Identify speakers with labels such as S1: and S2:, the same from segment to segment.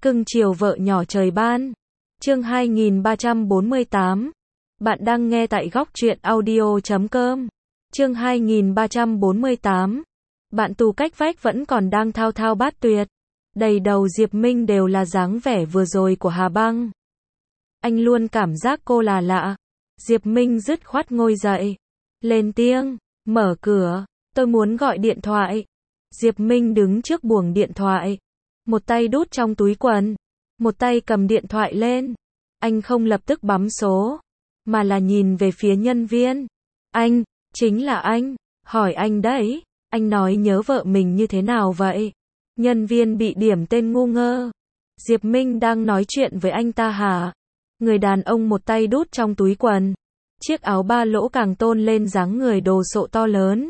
S1: Cưng chiều vợ nhỏ trời ban. Chương 2348. Bạn đang nghe tại góc truyện audio.com. Chương 2348. Bạn tù cách vách vẫn còn đang thao thao bát tuyệt. Đầy đầu Diệp Minh đều là dáng vẻ vừa rồi của Hà Băng. Anh luôn cảm giác cô là lạ. Diệp Minh dứt khoát ngồi dậy. Lên tiếng, mở cửa, tôi muốn gọi điện thoại. Diệp Minh đứng trước buồng điện thoại. Một tay đút trong túi quần, một tay cầm điện thoại lên. Anh không lập tức bấm số, mà là nhìn về phía nhân viên. Anh, chính là anh, hỏi anh đấy, anh nói nhớ vợ mình như thế nào vậy? Nhân viên bị điểm tên ngu ngơ. Diệp Minh đang nói chuyện với anh ta hả? Người đàn ông một tay đút trong túi quần. Chiếc áo ba lỗ càng tôn lên dáng người đồ sộ to lớn.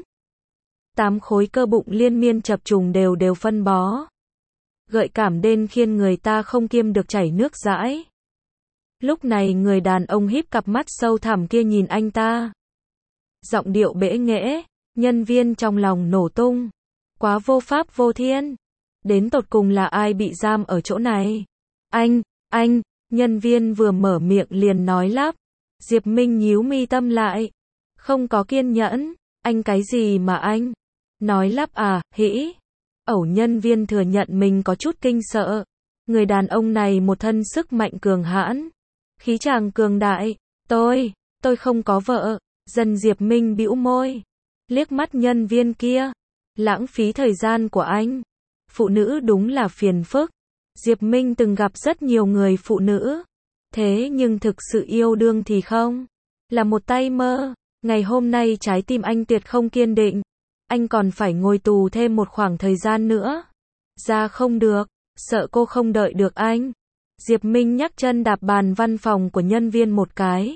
S1: 8 khối cơ bụng liên miên chập trùng đều đều phân bó. Gợi cảm đến khiến người ta không kiêm được chảy nước dãi. Lúc này người đàn ông híp cặp mắt sâu thẳm kia nhìn anh ta. Giọng điệu bẽ nghễ, nhân viên trong lòng nổ tung. Quá vô pháp vô thiên. Đến tột cùng là ai bị giam ở chỗ này? Anh, nhân viên vừa mở miệng liền nói lắp. Diệp Minh nhíu mi tâm lại. Không có kiên nhẫn, anh cái gì mà anh? Nói lắp à, hĩ. Ẩu nhân viên thừa nhận mình có chút kinh sợ. Người đàn ông này một thân sức mạnh cường hãn. Khí chàng cường đại. Tôi không có vợ. Dần Diệp Minh bĩu môi. Liếc mắt nhân viên kia. Lãng phí thời gian của anh. Phụ nữ đúng là phiền phức. Diệp Minh từng gặp rất nhiều người phụ nữ. Thế nhưng thực sự yêu đương thì không. Là một tay mơ. Ngày hôm nay trái tim anh tuyệt không kiên định. Anh còn phải ngồi tù thêm một khoảng thời gian nữa. Ra không được. Sợ cô không đợi được anh. Diệp Minh nhắc chân đạp bàn văn phòng của nhân viên một cái.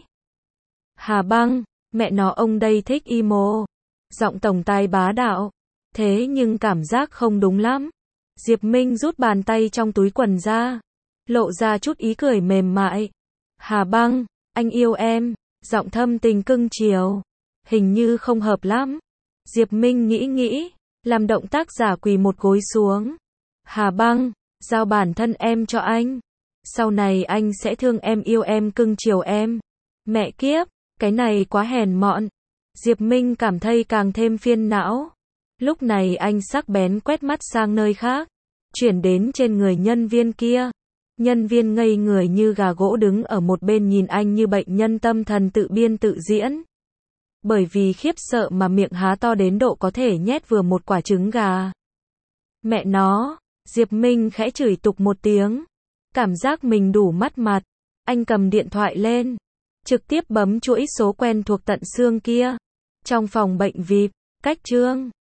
S1: Hà Băng, mẹ nó ông đây thích emo. Giọng tổng tài bá đạo. Thế nhưng cảm giác không đúng lắm. Diệp Minh rút bàn tay trong túi quần ra. Lộ ra chút ý cười mềm mại. Hà Băng, anh yêu em. Giọng thâm tình cưng chiều. Hình như không hợp lắm. Diệp Minh nghĩ, làm động tác giả quỳ một gối xuống. Hà Băng, giao bản thân em cho anh. Sau này anh sẽ thương em yêu em cưng chiều em. Mẹ kiếp, cái này quá hèn mọn. Diệp Minh cảm thấy càng thêm phiền não. Lúc này anh sắc bén quét mắt sang nơi khác. Chuyển đến trên người nhân viên kia. Nhân viên ngây người như gà gỗ đứng ở một bên nhìn anh như bệnh nhân tâm thần tự biên tự diễn. Bởi vì khiếp sợ mà miệng há to đến độ có thể nhét vừa một quả trứng gà. Mẹ nó, Diệp Minh khẽ chửi tục một tiếng. Cảm giác mình đủ mất mặt. Anh cầm điện thoại lên. Trực tiếp bấm chuỗi số quen thuộc tận xương kia. Trong phòng bệnh VIP, cách Trương.